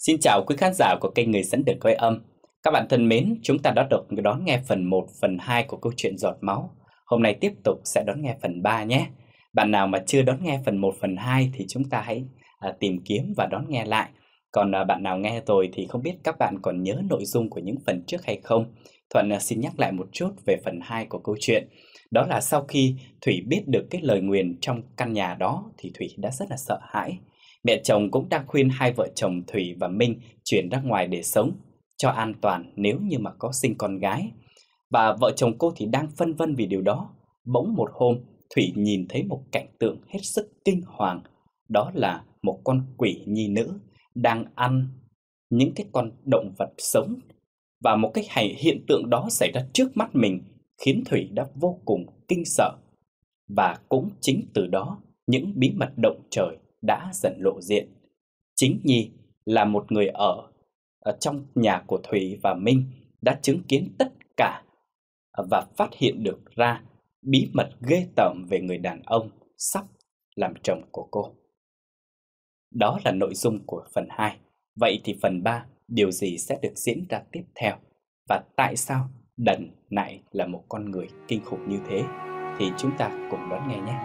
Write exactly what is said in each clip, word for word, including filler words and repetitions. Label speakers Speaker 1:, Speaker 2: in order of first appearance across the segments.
Speaker 1: Xin chào quý khán giả của kênh Người dẫn đường quay âm. Các bạn thân mến, chúng ta đã được đón nghe phần một, phần hai của câu chuyện Giọt Máu. Hôm nay tiếp tục sẽ đón nghe phần ba nhé. Bạn nào mà chưa đón nghe phần một, phần hai thì chúng ta hãy à, tìm kiếm và đón nghe lại. Còn à, bạn nào nghe rồi thì không biết các bạn còn nhớ nội dung của những phần trước hay không. Thuận à, xin nhắc lại một chút về phần hai của câu chuyện. Đó là sau khi Thủy biết được cái lời nguyền trong căn nhà đó thì Thủy đã rất là sợ hãi. Mẹ chồng cũng đang khuyên hai vợ chồng Thủy và Minh chuyển ra ngoài để sống cho an toàn nếu như mà có sinh con gái. Và vợ chồng cô thì đang phân vân vì điều đó. Bỗng một hôm, Thủy nhìn thấy một cảnh tượng hết sức kinh hoàng. Đó là một con quỷ nhi nữ đang ăn những cái con động vật sống. Và một cái hay hiện tượng đó xảy ra trước mắt mình khiến Thủy đã vô cùng kinh sợ. Và cũng chính từ đó, những bí mật động trời đã dần lộ diện. Chính Nhi là một người ở, ở trong nhà của Thủy và Minh đã chứng kiến tất cả và phát hiện được ra bí mật ghê tởm về người đàn ông sắp làm chồng của cô. Đó là nội dung của phần hai. Vậy thì phần ba, điều gì sẽ được diễn ra tiếp theo? Và tại sao Đần lại là một con người kinh khủng như thế? Thì chúng ta cùng đón nghe nhé.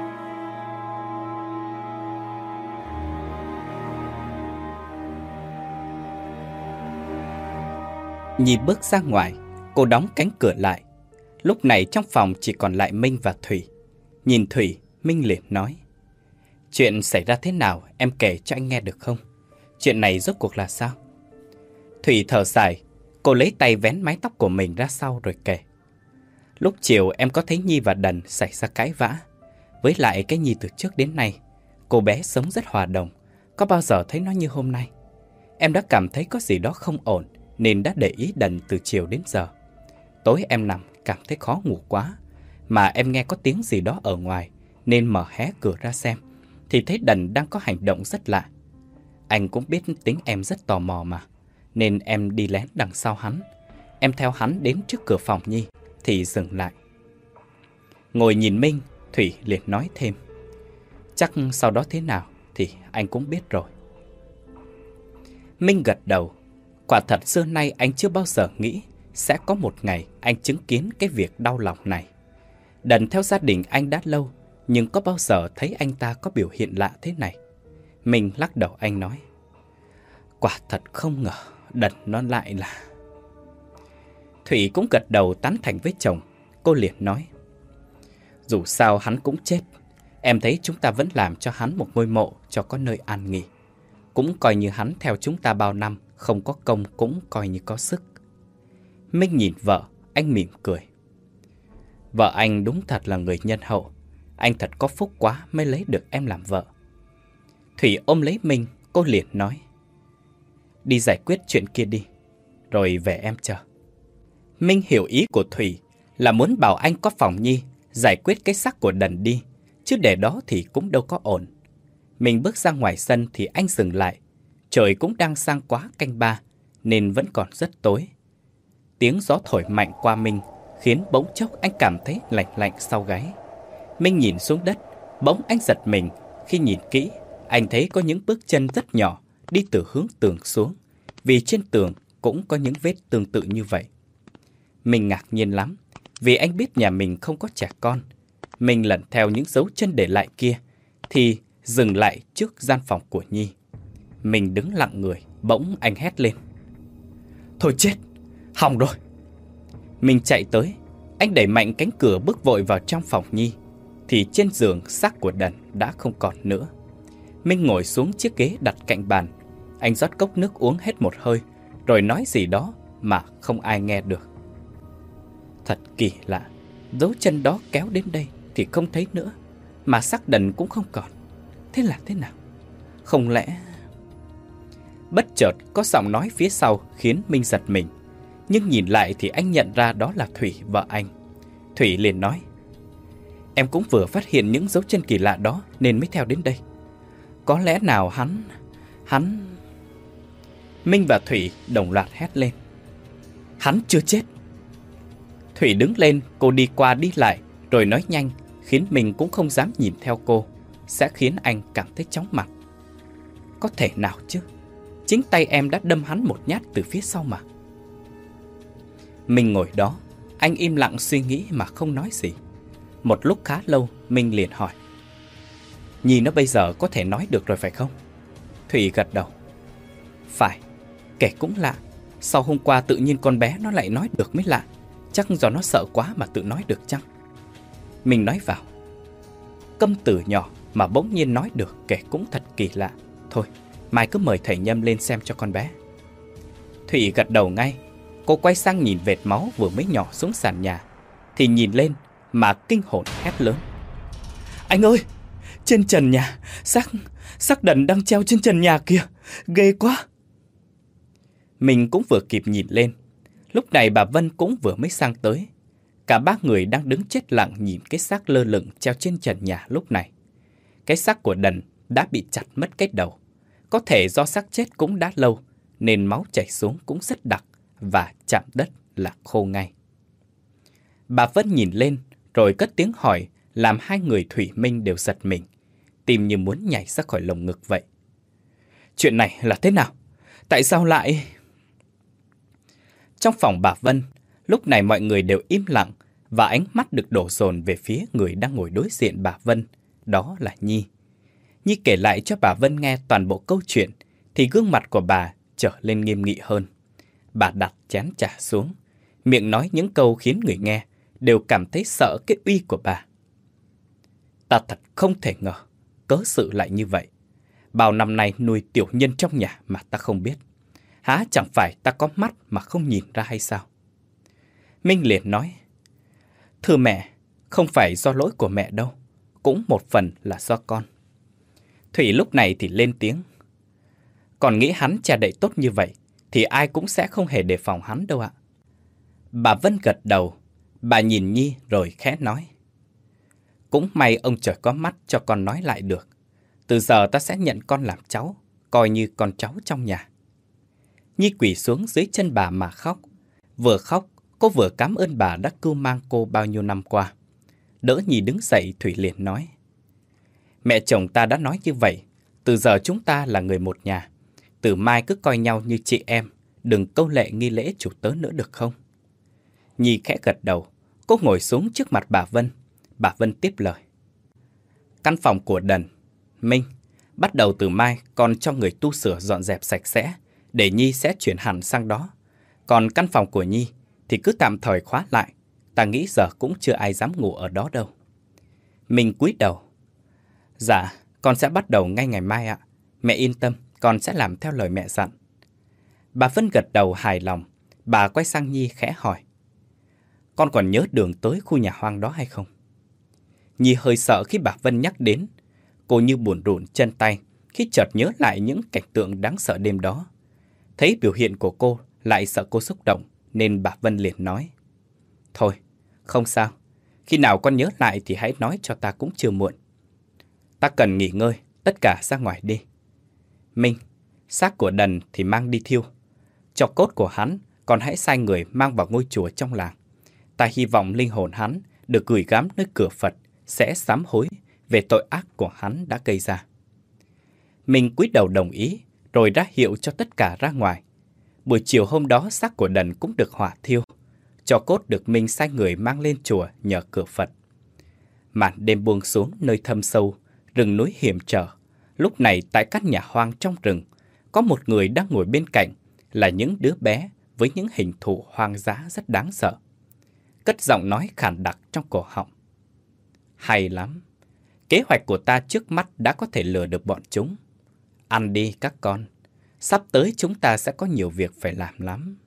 Speaker 2: Nhi bước ra ngoài, cô đóng cánh cửa lại. Lúc này trong phòng chỉ còn lại Minh và Thủy. Nhìn Thủy, Minh liền nói: "Chuyện xảy ra thế nào, em kể cho anh nghe được không? Chuyện này rốt cuộc là sao?" Thủy thở dài, cô lấy tay vén mái tóc của mình ra sau rồi kể: "Lúc chiều em có thấy Nhi và Đần xảy ra cãi vã. Với lại cái Nhi từ trước đến nay, cô bé sống rất hòa đồng, có bao giờ thấy nó như hôm nay. Em đã cảm thấy có gì đó không ổn, nên đã để ý Đần từ chiều đến giờ. Tối em nằm cảm thấy khó ngủ quá, mà em nghe có tiếng gì đó ở ngoài, nên mở hé cửa ra xem, thì thấy Đần đang có hành động rất lạ. Anh cũng biết tính em rất tò mò mà, nên em đi lén đằng sau hắn. Em theo hắn đến trước cửa phòng Nhi, thì dừng lại." Ngồi nhìn Minh, Thủy liền nói thêm: "Chắc sau đó thế nào thì anh cũng biết rồi." Minh gật đầu. Quả thật xưa nay anh chưa bao giờ nghĩ sẽ có một ngày anh chứng kiến cái việc đau lòng này. Đần theo gia đình anh đã lâu, nhưng có bao giờ thấy anh ta có biểu hiện lạ thế này. Minh lắc đầu, anh nói: "Quả thật không ngờ Đần nó lại là..." Thủy cũng gật đầu tán thành với chồng. Cô liền nói: "Dù sao hắn cũng chết, em thấy chúng ta vẫn làm cho hắn một ngôi mộ cho có nơi an nghỉ. Cũng coi như hắn theo chúng ta bao năm, không có công cũng coi như có sức." Minh nhìn vợ, anh mỉm cười: "Vợ anh đúng thật là người nhân hậu. Anh thật có phúc quá mới lấy được em làm vợ." Thủy ôm lấy Minh, cô liền nói: "Đi giải quyết chuyện kia đi, rồi về em chờ." Minh hiểu ý của Thủy là muốn bảo anh có phòng Nhi, giải quyết cái xác của Đần đi, chứ để đó thì cũng đâu có ổn. Mình bước ra ngoài sân thì anh dừng lại. Trời cũng đang sang quá canh ba, nên vẫn còn rất tối. Tiếng gió thổi mạnh qua Minh khiến bỗng chốc anh cảm thấy lạnh lạnh sau gáy. Minh nhìn xuống đất, bỗng anh giật mình khi nhìn kỹ. Anh thấy có những bước chân rất nhỏ đi từ hướng tường xuống, vì trên tường cũng có những vết tương tự như vậy. Minh ngạc nhiên lắm, vì anh biết nhà mình không có trẻ con. Minh lần theo những dấu chân để lại kia thì dừng lại trước gian phòng của Nhi. Mình đứng lặng người, bỗng anh hét lên: "Thôi chết, hỏng rồi!" Mình chạy tới, anh đẩy mạnh cánh cửa bước vội vào trong phòng Nhi. Thì trên giường xác của Đần đã không còn nữa. Minh ngồi xuống chiếc ghế đặt cạnh bàn. Anh rót cốc nước uống hết một hơi, rồi nói gì đó mà không ai nghe được. Thật kỳ lạ, dấu chân đó kéo đến đây thì không thấy nữa, mà xác Đần cũng không còn. Thế là thế nào? Không lẽ... Bất chợt có giọng nói phía sau khiến Minh giật mình. Nhưng nhìn lại thì anh nhận ra đó là Thủy, vợ anh. Thủy liền nói: "Em cũng vừa phát hiện những dấu chân kỳ lạ đó nên mới theo đến đây. Có lẽ nào hắn... hắn..." Minh và Thủy đồng loạt hét lên: "Hắn chưa chết!" Thủy đứng lên, cô đi qua đi lại rồi nói nhanh, khiến mình cũng không dám nhìn theo cô, sẽ khiến anh cảm thấy chóng mặt. Có thể nào chứ? Chính tay em đã đâm hắn một nhát từ phía sau mà. Minh ngồi đó, anh im lặng suy nghĩ mà không nói gì. Một lúc khá lâu, Minh liền hỏi: Nhi nó bây giờ có thể nói được rồi phải không? Thủy gật đầu. Phải, kể cũng lạ. Sau hôm qua tự nhiên con bé nó lại nói được mới lạ. Chắc do nó sợ quá mà tự nói được chăng? Minh nói vào. Câm từ nhỏ mà bỗng nhiên nói được kể cũng thật kỳ lạ. Thôi, mai cứ mời thầy Nhâm lên xem cho con bé. Thủy gật đầu ngay. Cô quay sang nhìn vệt máu vừa mới nhỏ xuống sàn nhà, thì nhìn lên mà kinh hồn hét lớn: Anh ơi! Trên trần nhà, xác, xác Đần đang treo trên trần nhà kìa! Ghê quá! Mình cũng vừa kịp nhìn lên. Lúc này bà Vân cũng vừa mới sang tới. Cả ba người đang đứng chết lặng nhìn cái xác lơ lửng treo trên trần nhà lúc này. Cái xác của Đần đã bị chặt mất cái đầu. Có thể do xác chết cũng đã lâu, nên máu chảy xuống cũng rất đặc, và chạm đất là khô ngay. Bà Vân nhìn lên rồi cất tiếng hỏi, làm hai người Thủy Minh đều giật mình, tim như muốn nhảy ra khỏi lồng ngực vậy. Chuyện này là thế nào? Tại sao lại... Trong phòng bà Vân, lúc này mọi người đều im lặng, và ánh mắt được đổ dồn về phía người đang ngồi đối diện bà Vân, đó là Nhi. Nhi kể lại cho bà Vân nghe toàn bộ câu chuyện, thì gương mặt của bà trở lên nghiêm nghị hơn. Bà đặt chén trà xuống, miệng nói những câu khiến người nghe đều cảm thấy sợ cái uy của bà. Ta thật không thể ngờ, cớ sự lại như vậy. Bao năm nay nuôi tiểu nhân trong nhà mà ta không biết. Há chẳng phải ta có mắt mà không nhìn ra hay sao? Minh liền nói: Thưa mẹ, không phải do lỗi của mẹ đâu, cũng một phần là do con. Thủy lúc này thì lên tiếng: Còn nghĩ hắn che đậy tốt như vậy thì ai cũng sẽ không hề đề phòng hắn đâu ạ. Bà Vân gật đầu. Bà nhìn Nhi rồi khẽ nói: Cũng may ông trời có mắt cho con nói lại được. Từ giờ ta sẽ nhận con làm cháu, coi như con cháu trong nhà. Nhi quỳ xuống dưới chân bà mà khóc. Vừa khóc, cô vừa cảm ơn bà đã cưu mang cô bao nhiêu năm qua. Đỡ Nhi đứng dậy, Thủy liền nói: Mẹ chồng ta đã nói như vậy. Từ giờ chúng ta là người một nhà. Từ mai cứ coi nhau như chị em, đừng câu lệ nghi lễ chủ tớ nữa được không? Nhi khẽ gật đầu. Cô ngồi xuống trước mặt bà Vân. Bà Vân tiếp lời: Căn phòng của Đần, Minh, bắt đầu từ mai con cho người tu sửa dọn dẹp sạch sẽ, để Nhi sẽ chuyển hẳn sang đó. Còn căn phòng của Nhi thì cứ tạm thời khóa lại. Ta nghĩ giờ cũng chưa ai dám ngủ ở đó đâu. Minh cúi đầu: Dạ, con sẽ bắt đầu ngay ngày mai ạ. Mẹ yên tâm, con sẽ làm theo lời mẹ dặn. Bà Vân gật đầu hài lòng. Bà quay sang Nhi khẽ hỏi: Con còn nhớ đường tới khu nhà hoang đó hay không? Nhi hơi sợ khi bà Vân nhắc đến. Cô như buồn rùn chân tay khi chợt nhớ lại những cảnh tượng đáng sợ đêm đó. Thấy biểu hiện của cô lại sợ cô xúc động, nên bà Vân liền nói: Thôi, không sao. Khi nào con nhớ lại thì hãy nói cho ta cũng chưa muộn. Ta cần nghỉ ngơi, tất cả ra ngoài đi. Minh, xác của Đần thì mang đi thiêu. Cho cốt của hắn, còn hãy sai người mang vào ngôi chùa trong làng. Ta hy vọng linh hồn hắn được gửi gắm nơi cửa Phật sẽ sám hối về tội ác của hắn đã gây ra. Minh cúi đầu đồng ý, rồi ra hiệu cho tất cả ra ngoài. Buổi chiều hôm đó xác của Đần cũng được hỏa thiêu. Cho cốt được Minh sai người mang lên chùa nhờ cửa Phật. Màn đêm buông xuống nơi thâm sâu, rừng núi hiểm trở. Lúc này tại các nhà hoang trong rừng, có một người đang ngồi bên cạnh là những đứa bé với những hình thù hoang dã rất đáng sợ. Cất giọng nói khàn đặc trong cổ họng: Hay lắm, kế hoạch của ta trước mắt đã có thể lừa được bọn chúng. Ăn đi các con, sắp tới chúng ta sẽ có nhiều việc phải làm lắm.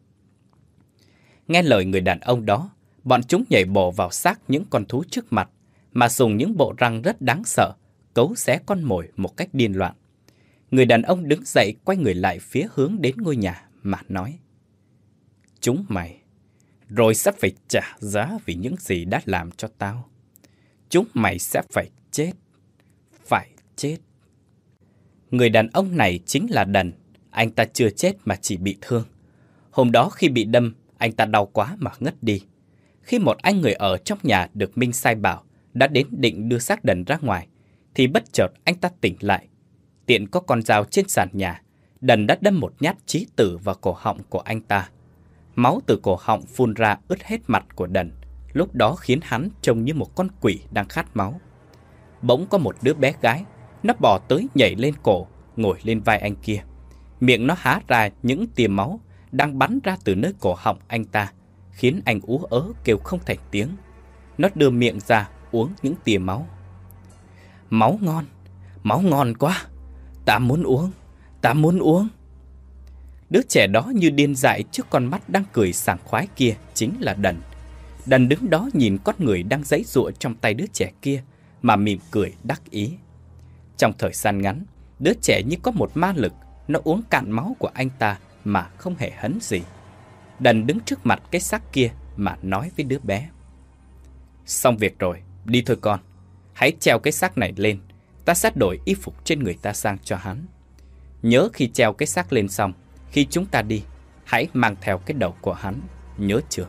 Speaker 2: Nghe lời người đàn ông đó, bọn chúng nhảy bổ vào xác những con thú trước mặt, mà dùng những bộ răng rất đáng sợ cấu xé con mồi một cách điên loạn. Người đàn ông đứng dậy quay người lại phía hướng đến ngôi nhà mà nói: Chúng mày rồi sẽ phải trả giá vì những gì đã làm cho tao. Chúng mày sẽ phải chết, phải chết. Người đàn ông này chính là Đần. Anh ta chưa chết mà chỉ bị thương. Hôm đó khi bị đâm, anh ta đau quá mà ngất đi. Khi một anh người ở trong nhà được Minh sai bảo đã đến định đưa xác Đần ra ngoài, thì bất chợt anh ta tỉnh lại. Tiện có con dao trên sàn nhà, Đần đã đâm một nhát chí tử vào cổ họng của anh ta. Máu từ cổ họng phun ra ướt hết mặt của Đần, lúc đó khiến hắn trông như một con quỷ đang khát máu. Bỗng có một đứa bé gái, nó bò tới nhảy lên cổ, ngồi lên vai anh kia. Miệng nó há ra những tia máu đang bắn ra từ nơi cổ họng anh ta, khiến anh ú ớ kêu không thành tiếng. Nó đưa miệng ra uống những tia máu. Máu ngon, máu ngon quá, ta muốn uống, ta muốn uống. Đứa trẻ đó như điên dại trước con mắt đang cười sảng khoái kia chính là Đần. Đần đứng đó nhìn con người đang giãy giụa trong tay đứa trẻ kia mà mỉm cười đắc ý. Trong thời gian ngắn, đứa trẻ như có một ma lực, nó uống cạn máu của anh ta mà không hề hấn gì. Đần đứng trước mặt cái xác kia mà nói với đứa bé: Xong việc rồi, đi thôi con. Hãy treo cái xác này lên, ta sẽ đổi y phục trên người ta sang cho hắn. Nhớ khi treo cái xác lên xong, khi chúng ta đi, hãy mang theo cái đầu của hắn, nhớ chưa?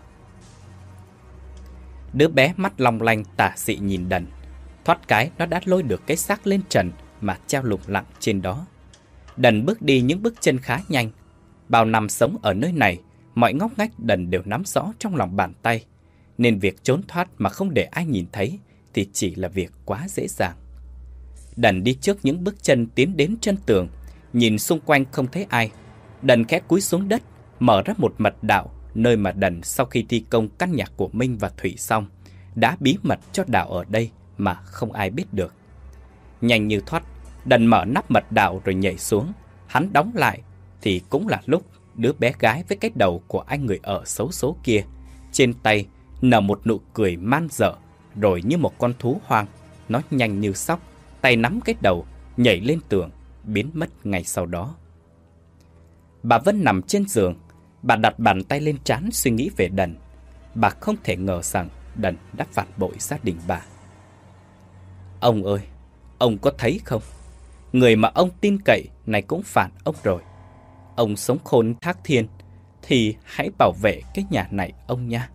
Speaker 2: Đứa bé mắt long lanh tà dị nhìn Đần. Thoát cái nó đã lôi được cái xác lên trần mà treo lủng lẳng trên đó. Đần bước đi những bước chân khá nhanh. Bao năm sống ở nơi này, mọi ngóc ngách Đần đều nắm rõ trong lòng bàn tay, nên việc trốn thoát mà không để ai nhìn thấy thì chỉ là việc quá dễ dàng. Đần đi trước những bước chân tiến đến chân tường, nhìn xung quanh không thấy ai. Đần khẽ cúi xuống đất, mở ra một mật đạo, nơi mà Đần sau khi thi công căn nhà của Minh và Thủy xong, đã bí mật cho đạo ở đây mà không ai biết được. Nhanh như thoát, Đần mở nắp mật đạo rồi nhảy xuống. Hắn đóng lại thì cũng là lúc đứa bé gái với cái đầu của anh người ở xấu số kia trên tay nở một nụ cười man dợ, rồi như một con thú hoang, nó nhanh như sóc, tay nắm cái đầu, nhảy lên tường, biến mất ngay sau đó. Bà Vân nằm trên giường, bà đặt bàn tay lên trán suy nghĩ về Đần. Bà không thể ngờ rằng Đần đã phản bội gia đình bà. Ông ơi, ông có thấy không? Người mà ông tin cậy này cũng phản ông rồi. Ông sống khôn thác thiên thì hãy bảo vệ cái nhà này ông nha.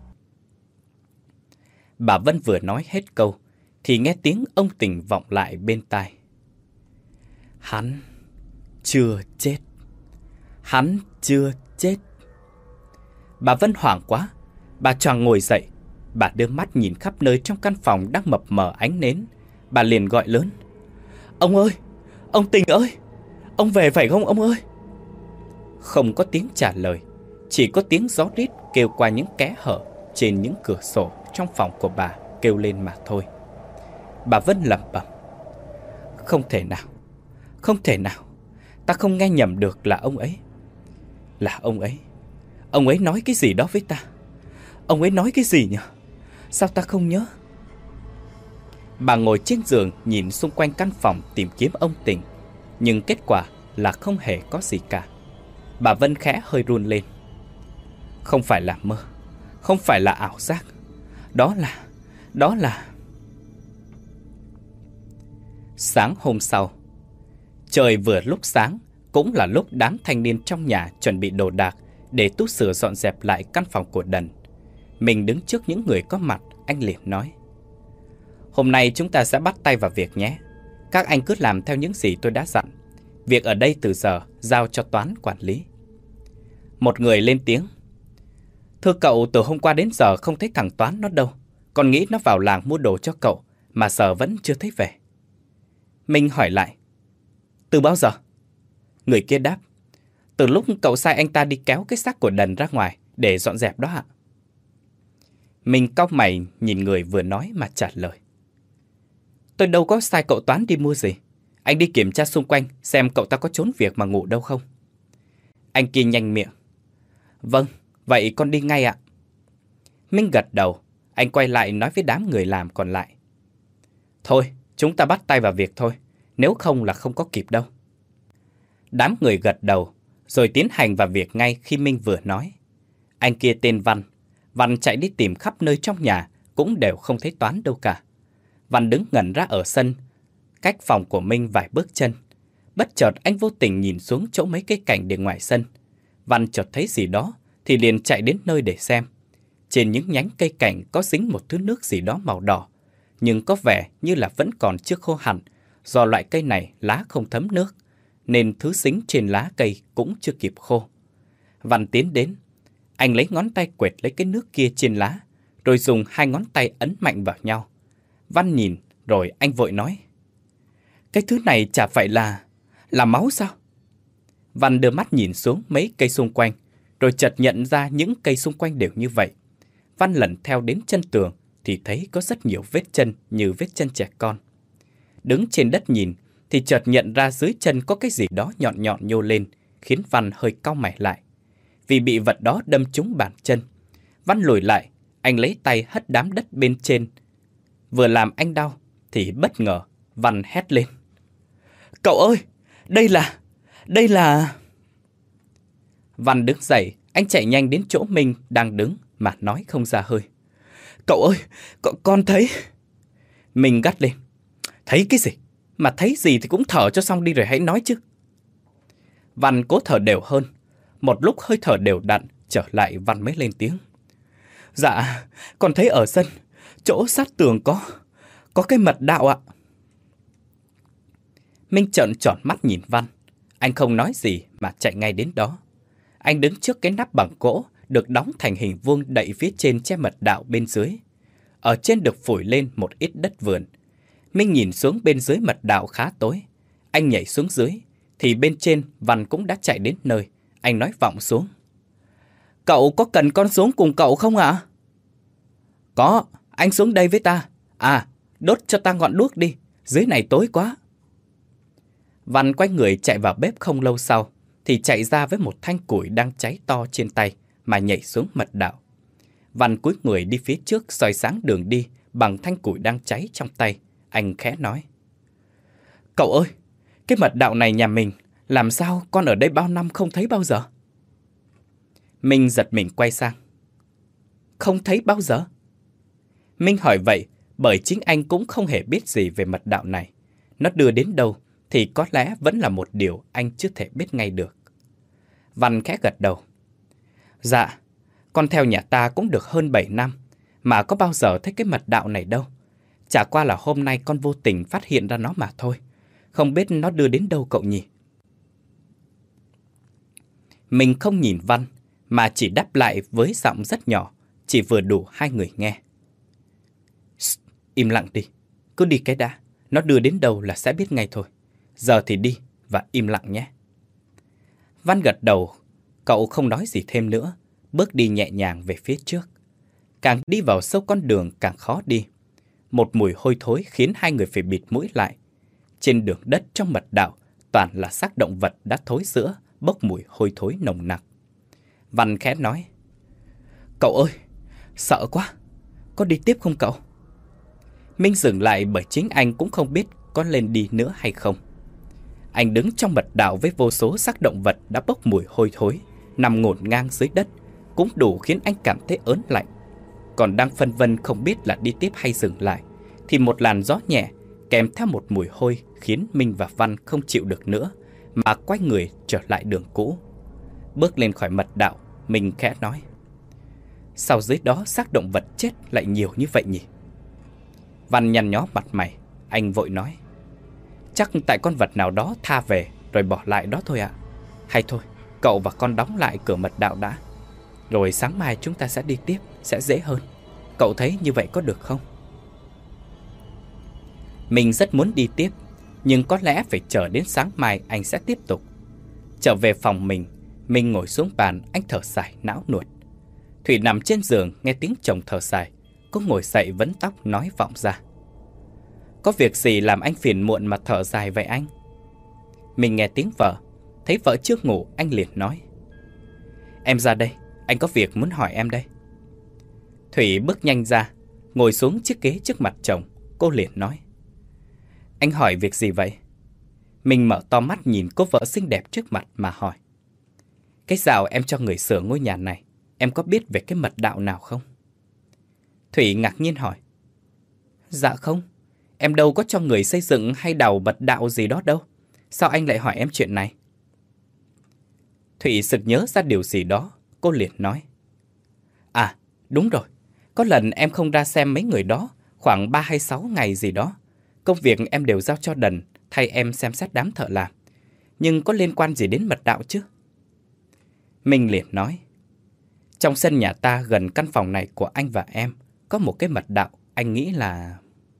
Speaker 2: Bà Vân vừa nói hết câu thì nghe tiếng ông Tình vọng lại bên tai. Hắn chưa chết. Hắn chưa chết. Bà Vân hoảng quá. Bà choàng ngồi dậy. Bà đưa mắt nhìn khắp nơi trong căn phòng đang mập mờ ánh nến. Bà liền gọi lớn: Ông ơi! Ông Tình ơi! Ông về phải không ông ơi? Không có tiếng trả lời, chỉ có tiếng gió rít kêu qua những kẽ hở trên những cửa sổ trong phòng của bà kêu lên mà thôi. Bà Vân lẩm bẩm: Không thể nào, không thể nào, ta không nghe nhầm được là ông ấy. Là ông ấy. Ông ấy nói cái gì đó với ta? Ông ấy nói cái gì nhỉ? Sao ta không nhớ? Bà ngồi trên giường nhìn xung quanh căn phòng tìm kiếm ông Tình, nhưng kết quả là không hề có gì cả. Bà Vân khẽ hơi run lên. Không phải là mơ, không phải là ảo giác. Đó là, đó là... Sáng hôm sau, trời vừa lúc sáng, cũng là lúc đám thanh niên trong nhà chuẩn bị đồ đạc để tu sửa dọn dẹp lại căn phòng của Đần. Mình đứng trước những người có mặt, anh liền nói: Hôm nay chúng ta sẽ bắt tay vào việc nhé. Các anh cứ làm theo những gì tôi đã dặn. Việc ở đây từ giờ giao cho Toán quản lý. Một người lên tiếng: Thưa cậu, từ hôm qua đến giờ không thấy thằng Toán nó đâu. Con nghĩ nó vào làng mua đồ cho cậu, mà giờ vẫn chưa thấy về. Mình hỏi lại: Từ bao giờ? Người kia đáp: Từ lúc cậu sai anh ta đi kéo cái xác của Đần ra ngoài để dọn dẹp đó ạ. Mình cau mày nhìn người vừa nói mà trả lời: Tôi đâu có sai cậu Toán đi mua gì. Anh đi kiểm tra xung quanh xem cậu ta có trốn việc mà ngủ đâu không. Anh kia nhanh miệng: Vâng, vậy con đi ngay ạ. Minh gật đầu. Anh quay lại nói với đám người làm còn lại: Thôi, chúng ta bắt tay vào việc thôi, nếu không là không có kịp đâu. Đám người gật đầu, rồi tiến hành vào việc ngay khi Minh vừa nói. Anh kia tên Văn. Văn chạy đi tìm khắp nơi trong nhà, cũng đều không thấy Toán đâu cả. Văn đứng ngẩn ra ở sân, cách phòng của Minh vài bước chân. Bất chợt anh vô tình nhìn xuống chỗ mấy cây cảnh để ngoài sân. Văn chợt thấy gì đó thì liền chạy đến nơi để xem. Trên những nhánh cây cảnh có dính một thứ nước gì đó màu đỏ, nhưng có vẻ như là vẫn còn chưa khô hẳn, do loại cây này lá không thấm nước, nên thứ dính trên lá cây cũng chưa kịp khô. Văn tiến đến, anh lấy ngón tay quệt lấy cái nước kia trên lá, rồi dùng hai ngón tay ấn mạnh vào nhau. Văn nhìn, rồi anh vội nói: "Cái thứ này chả phải là... là máu sao?" Văn đưa mắt nhìn xuống mấy cây xung quanh, rồi chợt nhận ra những cây xung quanh đều như vậy. Văn lần theo đến chân tường thì thấy có rất nhiều vết chân như vết chân trẻ con. Đứng trên đất nhìn thì chợt nhận ra dưới chân có cái gì đó nhọn nhọn nhô lên, khiến Văn hơi cau mày lại. Vì bị vật đó đâm trúng bàn chân, Văn lùi lại, anh lấy tay hất đám đất bên trên. Vừa làm anh đau thì bất ngờ Văn hét lên: "Cậu ơi, đây là... đây là..." Văn đứng dậy, anh chạy nhanh đến chỗ Minh đang đứng mà nói không ra hơi: "Cậu ơi, con, con thấy..." Minh gắt lên: "Thấy cái gì? Mà thấy gì thì cũng thở cho xong đi rồi hãy nói chứ." Văn cố thở đều hơn. Một lúc hơi thở đều đặn trở lại, Văn mới lên tiếng: "Dạ, con thấy ở sân, chỗ sát tường có... có cái mật đạo ạ." Minh trợn tròn mắt nhìn Văn. Anh không nói gì mà chạy ngay đến đó. Anh đứng trước cái nắp bằng gỗ được đóng thành hình vuông đậy phía trên che mật đạo bên dưới. Ở trên được phủi lên một ít đất vườn. Minh nhìn xuống bên dưới mật đạo khá tối. Anh nhảy xuống dưới thì bên trên Văn cũng đã chạy đến nơi. Anh nói vọng xuống: "Cậu có cần con xuống cùng cậu không ạ?" "Có, anh xuống đây với ta. À, đốt cho ta ngọn đuốc đi, dưới này tối quá." Văn quay người chạy vào bếp không lâu sau thì chạy ra với một thanh củi đang cháy to trên tay mà nhảy xuống mật đạo. Văn cúi người đi phía trước soi sáng đường đi bằng thanh củi đang cháy trong tay. Anh khẽ nói: "Cậu ơi, cái mật đạo này nhà mình, làm sao con ở đây bao năm không thấy bao giờ?" Minh giật mình quay sang: "Không thấy bao giờ?" Minh hỏi vậy bởi chính anh cũng không hề biết gì về mật đạo này. Nó đưa đến đâu thì có lẽ vẫn là một điều anh chưa thể biết ngay được. Văn khẽ gật đầu: "Dạ, con theo nhà ta cũng được hơn bảy năm, mà có bao giờ thấy cái mật đạo này đâu. Chả qua là hôm nay con vô tình phát hiện ra nó mà thôi. Không biết nó đưa đến đâu cậu nhỉ?" Mình không nhìn Văn, mà chỉ đáp lại với giọng rất nhỏ, chỉ vừa đủ hai người nghe: "Shh, im lặng đi, cứ đi cái đã, nó đưa đến đâu là sẽ biết ngay thôi. Giờ thì đi và im lặng nhé." Văn gật đầu, cậu không nói gì thêm nữa, bước đi nhẹ nhàng về phía trước. Càng đi vào sâu con đường càng khó đi. Một mùi hôi thối khiến hai người phải bịt mũi lại. Trên đường đất trong mật đạo toàn là xác động vật đã thối rữa, bốc mùi hôi thối nồng nặc. Văn khẽ nói: "Cậu ơi, sợ quá, có đi tiếp không cậu?" Minh dừng lại bởi chính anh cũng không biết có lên đi nữa hay không. Anh đứng trong mật đạo với vô số xác động vật đã bốc mùi hôi thối, nằm ngổn ngang dưới đất, cũng đủ khiến anh cảm thấy ớn lạnh. Còn đang phân vân không biết là đi tiếp hay dừng lại, thì một làn gió nhẹ kèm theo một mùi hôi khiến Minh và Văn không chịu được nữa, mà quay người trở lại đường cũ. Bước lên khỏi mật đạo, Minh khẽ nói: "Sao dưới đó xác động vật chết lại nhiều như vậy nhỉ?" Văn nhăn nhó mặt mày, anh vội nói: "Chắc tại con vật nào đó tha về rồi bỏ lại đó thôi ạ. Hay thôi, cậu và con đóng lại cửa mật đạo đã, rồi sáng mai chúng ta sẽ đi tiếp, sẽ dễ hơn. Cậu thấy như vậy có được không?" Mình rất muốn đi tiếp, nhưng có lẽ phải chờ đến sáng mai anh sẽ tiếp tục. Trở về phòng mình, mình ngồi xuống bàn, anh thở dài não nuột. Thủy nằm trên giường nghe tiếng chồng thở dài, cô ngồi dậy vấn tóc nói vọng ra: "Có việc gì làm anh phiền muộn mà thở dài vậy anh?" Mình nghe tiếng vợ, thấy vợ chưa ngủ, anh liền nói: "Em ra đây, anh có việc muốn hỏi em đây." Thủy bước nhanh ra, ngồi xuống chiếc ghế trước mặt chồng. Cô liền nói: "Anh hỏi việc gì vậy?" Mình mở to mắt nhìn cô vợ xinh đẹp trước mặt mà hỏi: "Cái dạo em cho người sửa ngôi nhà này, em có biết về cái mật đạo nào không?" Thủy ngạc nhiên hỏi: "Dạ không, em đâu có cho người xây dựng hay đào mật đạo gì đó đâu. Sao anh lại hỏi em chuyện này?" Thủy sực nhớ ra điều gì đó, cô liền nói: "À, đúng rồi, có lần em không ra xem mấy người đó, khoảng ba hay sáu ngày gì đó. Công việc em đều giao cho Đần thay em xem xét đám thợ làm. nhưng có liên quan gì đến mật đạo chứ? Minh liền nói, trong sân nhà ta gần căn phòng này của anh và em có một cái mật đạo, anh nghĩ là...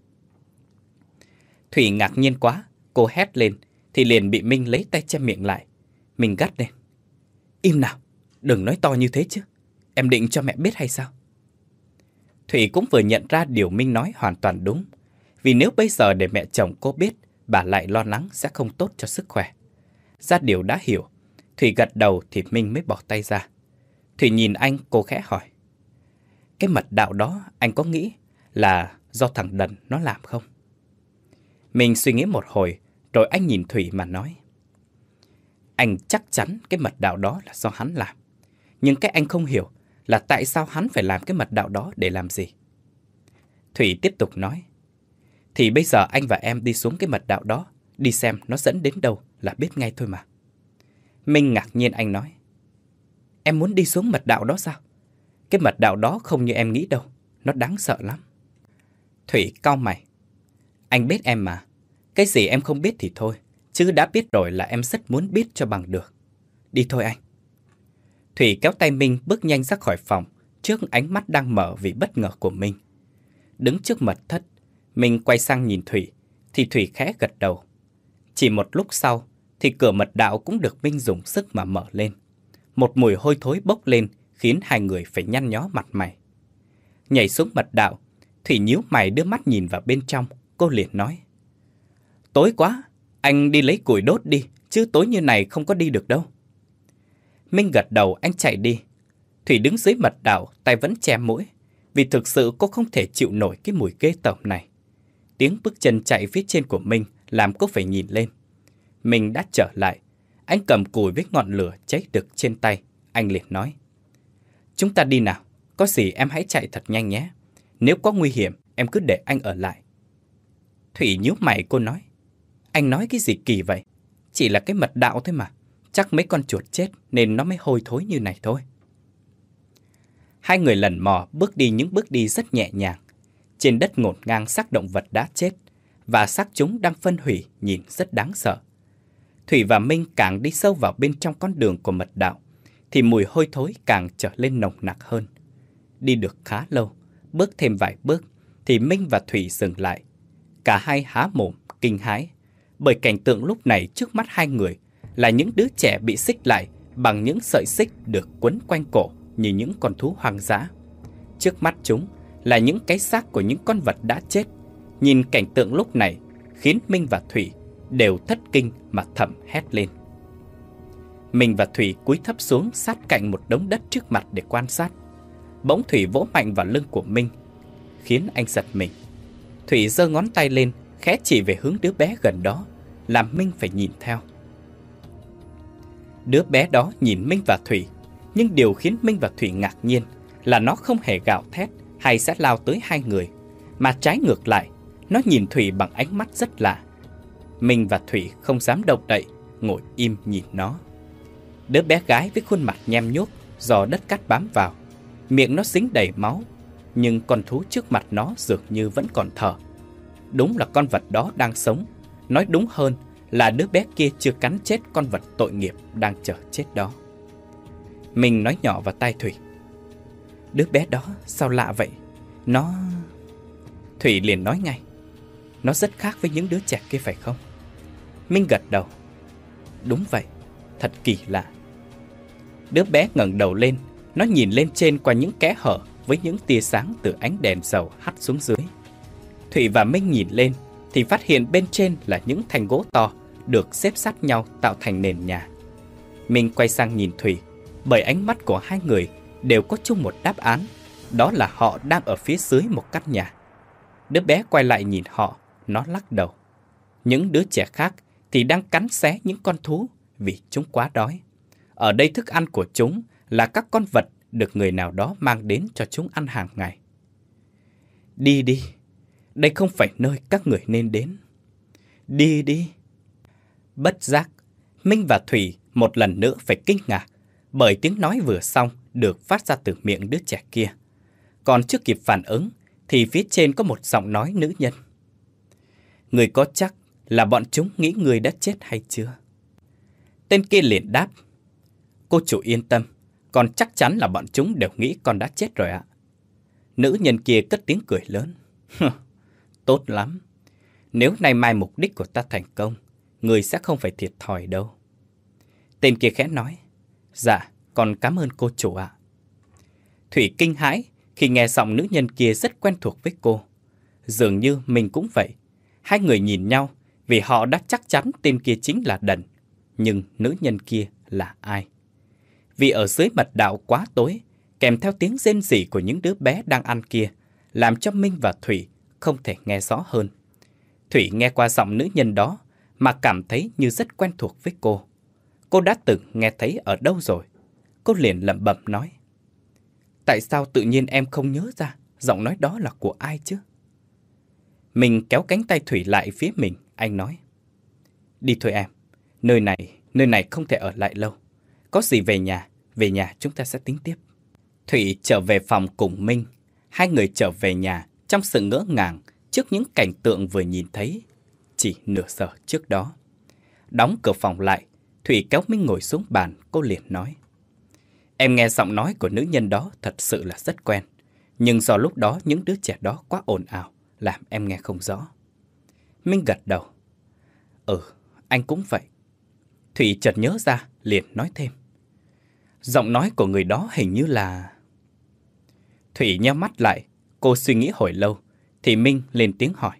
Speaker 2: Thủy ngạc nhiên quá, cô hét lên, thì liền bị Minh lấy tay che miệng lại. Minh gắt lên, im nào, đừng nói to như thế chứ, em định cho mẹ biết hay sao? Thủy cũng vừa nhận ra điều Minh nói hoàn toàn đúng, vì nếu bây giờ để mẹ chồng cô biết, bà lại lo lắng sẽ không tốt cho sức khỏe. Ra điều đã hiểu, Thủy gật đầu thì Minh mới bỏ tay ra. Thủy nhìn anh, cô khẽ hỏi, cái mật đạo đó anh có nghĩ là do thằng Đần nó làm không? Mình suy nghĩ một hồi, rồi anh nhìn Thủy mà nói, anh chắc chắn cái mật đạo đó là do hắn làm. Nhưng cái anh không hiểu là tại sao hắn phải làm cái mật đạo đó để làm gì. Thủy tiếp tục nói, thì bây giờ anh và em đi xuống cái mật đạo đó, đi xem nó dẫn đến đâu là biết ngay thôi mà. Minh ngạc nhiên, anh nói, em muốn đi xuống mật đạo đó sao? Cái mật đạo đó không như em nghĩ đâu, nó đáng sợ lắm. Thủy cau mày, anh biết em mà, cái gì em không biết thì thôi, chứ đã biết rồi là em rất muốn biết cho bằng được. Đi thôi anh. Thủy kéo tay Minh bước nhanh ra khỏi phòng, trước ánh mắt đang mở vì bất ngờ của Minh. Đứng trước mật thất, Minh quay sang nhìn Thủy, thì Thủy khẽ gật đầu. Chỉ một lúc sau, thì cửa mật đạo cũng được Minh dùng sức mà mở lên. Một mùi hôi thối bốc lên, khiến hai người phải nhăn nhó mặt mày. Nhảy xuống mật đạo, Thủy nhíu mày đưa mắt nhìn vào bên trong, cô liền nói, tối quá, anh đi lấy củi đốt đi, chứ tối như này không có đi được đâu. Minh gật đầu, anh chạy đi. Thủy đứng dưới mật đạo, tay vẫn che mũi, vì thực sự cô không thể chịu nổi cái mùi ghê tởm này. Tiếng bước chân chạy phía trên của Minh làm cô phải nhìn lên. Minh đã trở lại, anh cầm củi với ngọn lửa cháy đực trên tay, anh liền nói, chúng ta đi nào, có gì em hãy chạy thật nhanh nhé. Nếu có nguy hiểm, em cứ để anh ở lại. Thủy nhíu mày, cô nói, anh nói cái gì kỳ vậy? Chỉ là cái mật đạo thôi mà, chắc mấy con chuột chết nên nó mới hôi thối như này thôi. Hai người lần mò bước đi những bước đi rất nhẹ nhàng. Trên đất ngổn ngang xác động vật đã chết, và xác chúng đang phân hủy nhìn rất đáng sợ. Thủy và Minh càng đi sâu vào bên trong con đường của mật đạo, thì mùi hôi thối càng trở lên nồng nặc hơn. Đi được khá lâu, bước thêm vài bước, thì Minh và Thủy dừng lại. Cả hai há mồm, kinh hãi, bởi cảnh tượng lúc này trước mắt hai người là những đứa trẻ bị xích lại bằng những sợi xích được quấn quanh cổ như những con thú hoang dã. Trước mắt chúng là những cái xác của những con vật đã chết. Nhìn cảnh tượng lúc này khiến Minh và Thủy đều thất kinh mà thầm hét lên. Minh và Thủy cúi thấp xuống sát cạnh một đống đất trước mặt để quan sát. Bỗng Thủy vỗ mạnh vào lưng của Minh, khiến anh giật mình. Thủy giơ ngón tay lên, khẽ chỉ về hướng đứa bé gần đó, làm Minh phải nhìn theo. Đứa bé đó nhìn Minh và Thủy, nhưng điều khiến Minh và Thủy ngạc nhiên là nó không hề gào thét hay sẽ lao tới hai người, mà trái ngược lại, nó nhìn Thủy bằng ánh mắt rất lạ. Minh và Thủy không dám động đậy, ngồi im nhìn nó. Đứa bé gái với khuôn mặt nhem nhuốc do đất cát bám vào, miệng nó dính đầy máu, nhưng con thú trước mặt nó dường như vẫn còn thở. Đúng là con vật đó đang sống, nói đúng hơn là đứa bé kia chưa cắn chết con vật tội nghiệp đang chờ chết đó. Mình nói nhỏ vào tai Thủy, đứa bé đó sao lạ vậy? Nó... Thủy liền nói ngay, nó rất khác với những đứa trẻ kia phải không? Minh gật đầu, đúng vậy, thật kỳ lạ. Đứa bé ngẩng đầu lên, nó nhìn lên trên qua những kẽ hở với những tia sáng từ ánh đèn dầu hắt xuống dưới. Thủy và Minh nhìn lên thì phát hiện bên trên là những thanh gỗ to được xếp sát nhau tạo thành nền nhà. Minh quay sang nhìn Thủy, bởi ánh mắt của hai người đều có chung một đáp án, đó là họ đang ở phía dưới một căn nhà. Đứa bé quay lại nhìn họ, nó lắc đầu. Những đứa trẻ khác thì đang cắn xé những con thú vì chúng quá đói. Ở đây thức ăn của chúng là các con vật được người nào đó mang đến cho chúng ăn hàng ngày. Đi đi, đây không phải nơi các người nên đến. Đi đi. Bất giác, Minh và Thủy một lần nữa phải kinh ngạc, bởi tiếng nói vừa xong được phát ra từ miệng đứa trẻ kia. Còn chưa kịp phản ứng thì phía trên có một giọng nói nữ nhân. Người có chắc là bọn chúng nghĩ người đã chết hay chưa? Tên kia liền đáp: Cô chủ yên tâm, con chắc chắn là bọn chúng đều nghĩ con đã chết rồi ạ. Nữ nhân kia cất tiếng cười lớn: Tốt lắm, nếu nay mai mục đích của ta thành công, người sẽ không phải thiệt thòi đâu. Tên kia khẽ nói: Dạ, con cảm ơn cô chủ ạ. Thủy kinh hãi khi nghe giọng nữ nhân kia rất quen thuộc với cô. Dường như mình cũng vậy. Hai người nhìn nhau vì họ đã chắc chắn tên kia chính là Đần. Nhưng nữ nhân kia là ai? Vì ở dưới mật đạo quá tối, kèm theo tiếng rên rỉ của những đứa bé đang ăn kia, làm cho Minh và Thủy không thể nghe rõ hơn. Thủy nghe qua giọng nữ nhân đó mà cảm thấy như rất quen thuộc với cô. Cô đã từng nghe thấy ở đâu rồi. Cô liền lẩm bẩm nói: Tại sao tự nhiên em không nhớ ra giọng nói đó là của ai chứ? Mình kéo cánh tay Thủy lại phía mình, anh nói: Đi thôi em, nơi này, nơi này không thể ở lại lâu. Có gì về nhà, về nhà chúng ta sẽ tính tiếp. Thủy trở về phòng cùng Minh. Hai người trở về nhà trong sự ngỡ ngàng trước những cảnh tượng vừa nhìn thấy chỉ nửa giờ trước đó. Đóng cửa phòng lại, Thủy kéo Minh ngồi xuống bàn, cô liền nói: Em nghe giọng nói của nữ nhân đó thật sự là rất quen. Nhưng do lúc đó những đứa trẻ đó quá ồn ào, làm em nghe không rõ. Minh gật đầu: Ừ, anh cũng vậy. Thủy chợt nhớ ra, liền nói thêm: Giọng nói của người đó hình như là... Thủy nheo mắt lại, cô suy nghĩ hồi lâu, thì Minh lên tiếng hỏi: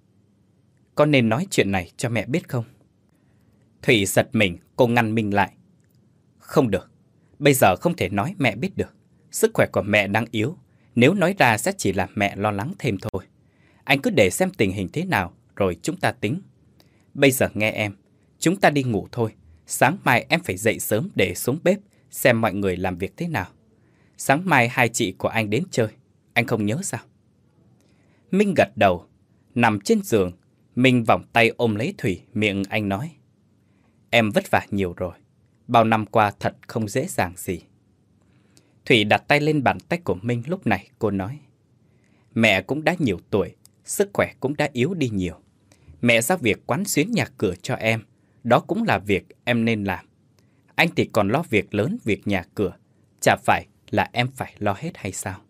Speaker 2: Con nên nói chuyện này cho mẹ biết không? Thủy giật mình, cô ngăn Minh lại: Không được, bây giờ không thể nói mẹ biết được. Sức khỏe của mẹ đang yếu, nếu nói ra sẽ chỉ làm mẹ lo lắng thêm thôi. Anh cứ để xem tình hình thế nào, rồi chúng ta tính. Bây giờ nghe em, chúng ta đi ngủ thôi. Sáng mai em phải dậy sớm để xuống bếp, xem mọi người làm việc thế nào. Sáng mai hai chị của anh đến chơi, anh không nhớ sao? Minh gật đầu. Nằm trên giường, Minh vòng tay ôm lấy Thủy, miệng anh nói: Em vất vả nhiều rồi, bao năm qua thật không dễ dàng gì. Thủy đặt tay lên bàn tay của Minh, lúc này cô nói: Mẹ cũng đã nhiều tuổi, sức khỏe cũng đã yếu đi nhiều. Mẹ giao việc quán xuyến nhà cửa cho em, đó cũng là việc em nên làm. Anh thì còn lo việc lớn, việc nhà cửa, chả phải là em phải lo hết hay sao?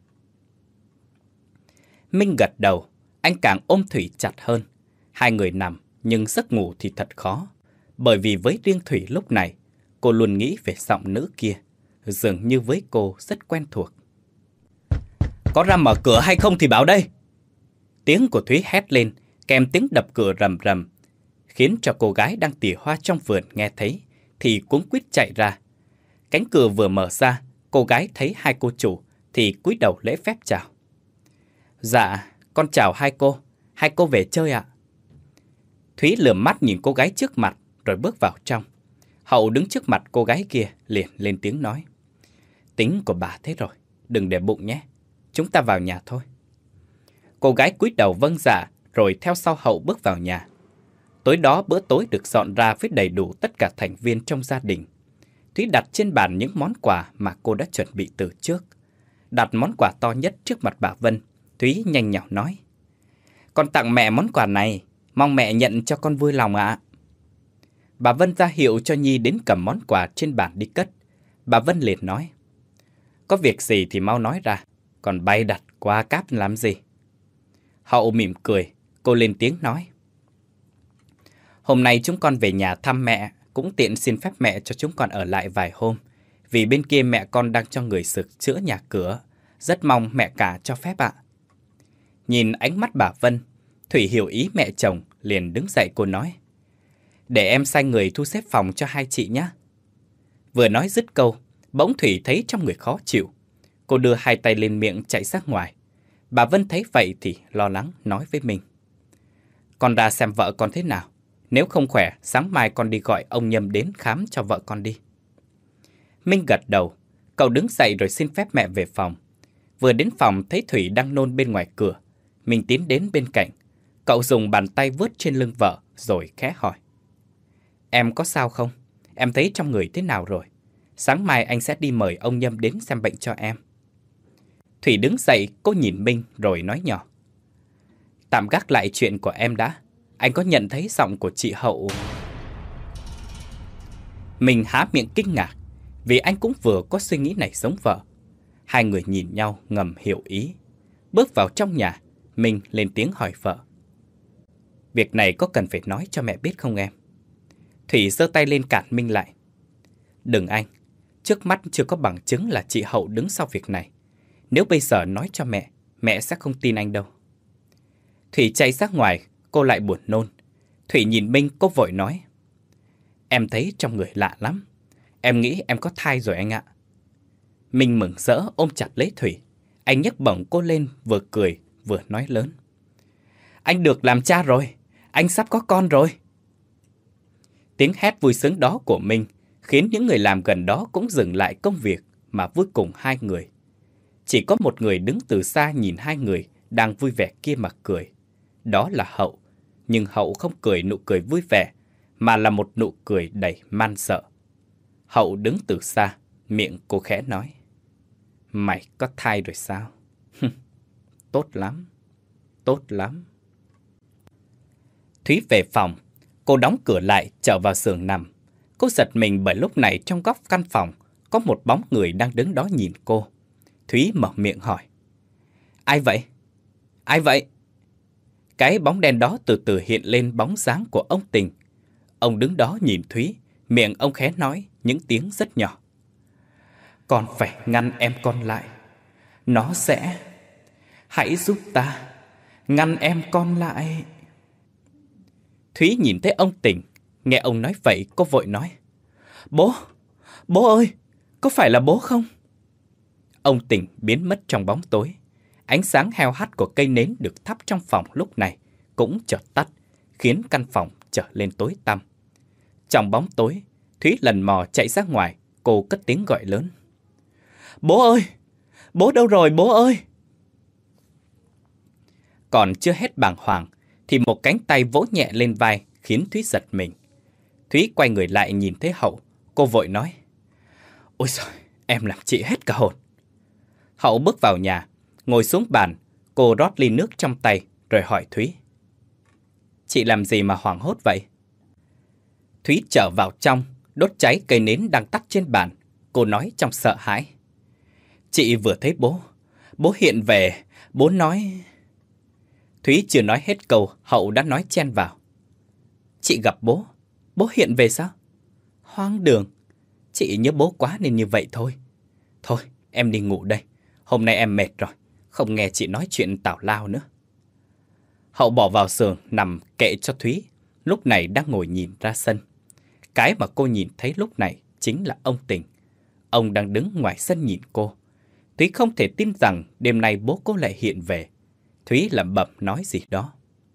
Speaker 2: Minh gật đầu, anh càng ôm Thủy chặt hơn. Hai người nằm, nhưng giấc ngủ thì thật khó. Bởi vì với riêng Thủy lúc này, cô luôn nghĩ về giọng nữ kia, dường như với cô rất quen thuộc. Có ra mở cửa hay không thì bảo đây. Tiếng của Thúy hét lên, kèm tiếng đập cửa rầm rầm, khiến cho cô gái đang tỉa hoa trong vườn nghe thấy, thì cuống quýt chạy ra. Cánh cửa vừa mở ra, cô gái thấy hai cô chủ, thì cúi đầu lễ phép chào. Dạ, con chào hai cô, hai cô về chơi ạ. Thúy lườm mắt nhìn cô gái trước mặt, rồi bước vào trong. Hậu đứng trước mặt cô gái kia, liền lên tiếng nói: Tính của bà thế rồi, đừng để bụng nhé, chúng ta vào nhà thôi. Cô gái cúi đầu vâng dạ, rồi theo sau Hậu bước vào nhà. Tối đó bữa tối được dọn ra với đầy đủ tất cả thành viên trong gia đình. Thúy đặt trên bàn những món quà mà cô đã chuẩn bị từ trước. Đặt món quà to nhất trước mặt bà Vân, Thúy nhanh nhảu nói: Con tặng mẹ món quà này, mong mẹ nhận cho con vui lòng ạ. Bà Vân ra hiệu cho Nhi đến cầm món quà trên bàn đi cất. Bà Vân liền nói: Có việc gì thì mau nói ra, còn bày đặt qua cáp làm gì? Hậu mỉm cười, cô lên tiếng nói: Hôm nay chúng con về nhà thăm mẹ, cũng tiện xin phép mẹ cho chúng con ở lại vài hôm. Vì bên kia mẹ con đang cho người sửa chữa nhà cửa, rất mong mẹ cả cho phép ạ. Nhìn ánh mắt bà Vân, Thủy hiểu ý mẹ chồng, liền đứng dậy cô nói: Để em sai người thu xếp phòng cho hai chị nhé. Vừa nói dứt câu, bỗng Thủy thấy trong người khó chịu. Cô đưa hai tay lên miệng chạy ra ngoài. Bà Vân thấy vậy thì lo lắng nói với mình: Con ra xem vợ con thế nào. Nếu không khỏe, sáng mai con đi gọi ông Nhâm đến khám cho vợ con đi. Minh gật đầu. Cậu đứng dậy rồi xin phép mẹ về phòng. Vừa đến phòng thấy Thủy đang nôn bên ngoài cửa. Mình tiến đến bên cạnh. Cậu dùng bàn tay vuốt trên lưng vợ rồi khẽ hỏi: Em có sao không? Em thấy trong người thế nào rồi? Sáng mai anh sẽ đi mời ông Nhâm đến xem bệnh cho em. Thủy đứng dậy, cô nhìn Minh rồi nói nhỏ: Tạm gác lại chuyện của em đã. Anh có nhận thấy giọng của chị Hậu... Mình há miệng kinh ngạc, vì anh cũng vừa có suy nghĩ này giống vợ. Hai người nhìn nhau ngầm hiểu ý. Bước vào trong nhà, Minh lên tiếng hỏi vợ. Việc này có cần phải nói cho mẹ biết không em? Thủy giơ tay lên cản Minh lại. Đừng anh, trước mắt chưa có bằng chứng là chị Hậu đứng sau việc này. Nếu bây giờ nói cho mẹ, mẹ sẽ không tin anh đâu. Thủy chạy ra ngoài, cô lại buồn nôn. Thủy nhìn Minh, cô vội nói. Em thấy trong người lạ lắm. Em nghĩ em có thai rồi anh ạ. Minh mừng rỡ ôm chặt lấy Thủy. Anh nhấc bổng cô lên, vừa cười vừa nói lớn. Anh được làm cha rồi, anh sắp có con rồi. Tiếng hét vui sướng đó của Minh khiến những người làm gần đó cũng dừng lại công việc mà vui cùng hai người. Chỉ có một người đứng từ xa nhìn hai người đang vui vẻ kia mà cười. Đó là Hậu. Nhưng Hậu không cười nụ cười vui vẻ, mà là một nụ cười đầy man sợ. Hậu đứng từ xa, miệng cô khẽ nói. Mày có thai rồi sao? Tốt lắm, tốt lắm. Thúy về phòng, cô đóng cửa lại trở vào giường nằm. Cô giật mình bởi lúc này trong góc căn phòng có một bóng người đang đứng đó nhìn cô. Thúy mở miệng hỏi. Ai vậy? Ai vậy? Cái bóng đen đó từ từ hiện lên bóng dáng của ông Tình. Ông đứng đó nhìn Thúy, miệng ông khẽ nói những tiếng rất nhỏ. Con phải ngăn em con lại. Nó sẽ... Hãy giúp ta ngăn em con lại. Thúy nhìn thấy ông Tình. Nghe ông nói vậy cô vội nói. Bố, bố ơi, có phải là bố không? Ông Tình biến mất trong bóng tối. Ánh sáng heo hắt của cây nến được thắp trong phòng lúc này cũng chợt tắt, khiến căn phòng trở lên tối tăm. Trong bóng tối, Thúy lần mò chạy ra ngoài, cô cất tiếng gọi lớn. Bố ơi! Bố đâu rồi bố ơi! Còn chưa hết bàng hoàng, thì một cánh tay vỗ nhẹ lên vai khiến Thúy giật mình. Thúy quay người lại nhìn thấy Hậu, cô vội nói. Ôi giời, em làm chị hết cả hồn. Hậu bước vào nhà, ngồi xuống bàn, cô rót ly nước trong tay rồi hỏi Thúy. Chị làm gì mà hoảng hốt vậy? Thúy trở vào trong, đốt cháy cây nến đang tắt trên bàn. Cô nói trong sợ hãi. Chị vừa thấy bố. Bố hiện về. Bố nói... Thúy chưa nói hết câu, Hậu đã nói chen vào. Chị gặp bố. Bố hiện về sao? Hoang đường. Chị nhớ bố quá nên như vậy thôi. Thôi, em đi ngủ đây. Hôm nay em mệt rồi. Không nghe chị nói chuyện tào lao nữa. Hậu bỏ vào giường nằm kệ cho Thúy. Lúc này đang ngồi nhìn ra sân. Cái mà cô nhìn thấy lúc này chính là ông Tình. Ông đang đứng ngoài sân nhìn cô. Thúy không thể tin rằng đêm nay bố cô lại hiện về. Thúy lẩm bẩm nói gì đó.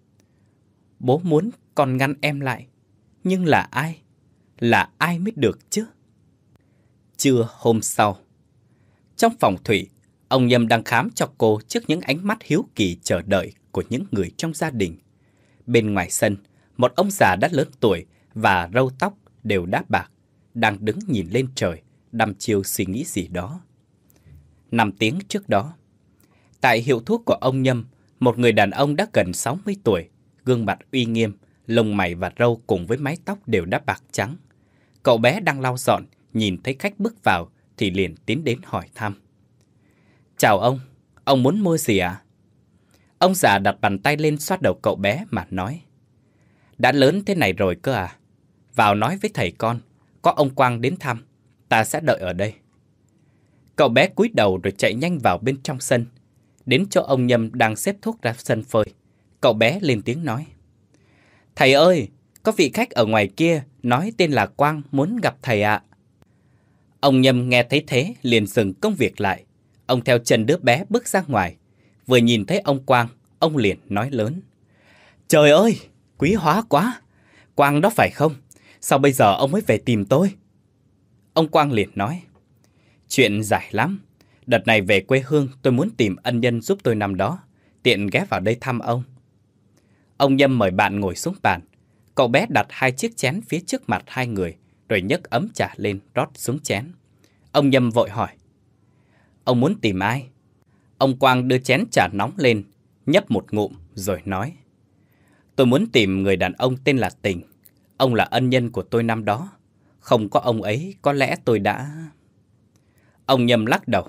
Speaker 2: Bố muốn con ngăn em lại. Nhưng là ai? Là ai mới được chứ? Trưa hôm sau, trong phòng Thủy, ông Nhâm đang khám cho cô trước những ánh mắt hiếu kỳ chờ đợi của những người trong gia đình. Bên ngoài sân, một ông già đã lớn tuổi và râu tóc đều đã bạc, đang đứng nhìn lên trời, đăm chiêu suy nghĩ gì đó. Năm tiếng trước đó, tại hiệu thuốc của ông Nhâm, một người đàn ông đã gần sáu mươi tuổi, gương mặt uy nghiêm, lông mày và râu cùng với mái tóc đều đã bạc trắng. Cậu bé đang lau dọn, nhìn thấy khách bước vào thì liền tiến đến hỏi thăm. Chào ông, ông muốn mua gì ạ? À? Ông già đặt bàn tay lên xoa đầu cậu bé mà nói. Đã lớn thế này rồi cơ à? Vào nói với thầy con, có ông Quang đến thăm, ta sẽ đợi ở đây. Cậu bé cúi đầu rồi chạy nhanh vào bên trong sân. Đến chỗ ông Nhâm đang xếp thuốc ra sân phơi. Cậu bé lên tiếng nói. Thầy ơi, có vị khách ở ngoài kia nói tên là Quang muốn gặp thầy ạ. Ông Nhâm nghe thấy thế liền dừng công việc lại. Ông theo chân đứa bé bước ra ngoài. Vừa nhìn thấy ông Quang, ông liền nói lớn. Trời ơi, quý hóa quá. Quang đó phải không? Sao bây giờ ông mới về tìm tôi? Ông Quang liền nói. Chuyện dài lắm. Đợt này về quê hương tôi muốn tìm ân nhân giúp tôi năm đó. Tiện ghé vào đây thăm ông. Ông Nhâm mời bạn ngồi xuống bàn. Cậu bé đặt hai chiếc chén phía trước mặt hai người, rồi nhấc ấm trà lên rót xuống chén. Ông Nhâm vội hỏi. Ông muốn tìm ai? Ông Quang đưa chén trà nóng lên, nhấp một ngụm rồi nói. Tôi muốn tìm người đàn ông tên là Tình. Ông là ân nhân của tôi năm đó. Không có ông ấy, có lẽ tôi đã... Ông Nhâm lắc đầu.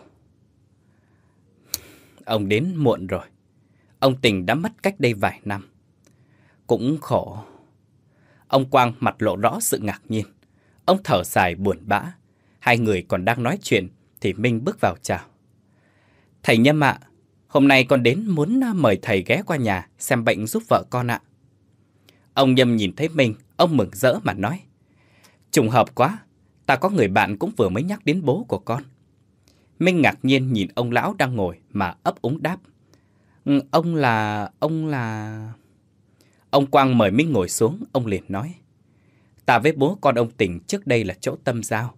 Speaker 2: Ông đến muộn rồi. Ông Tình đã mất cách đây vài năm. Cũng khổ. Ông Quang mặt lộ rõ sự ngạc nhiên. Ông thở dài buồn bã. Hai người còn đang nói chuyện thì Minh bước vào chào. Thầy Nhâm ạ, hôm nay con đến muốn mời thầy ghé qua nhà xem bệnh giúp vợ con ạ. Ông Nhâm nhìn thấy Minh, ông mừng rỡ mà nói. Trùng hợp quá, ta có người bạn cũng vừa mới nhắc đến bố của con. Minh ngạc nhiên nhìn ông lão đang ngồi mà ấp úng đáp. Ừ, ông là... ông là... Ông Quang mời Minh ngồi xuống, ông liền nói. Ta với bố con ông Tình trước đây là chỗ tâm giao.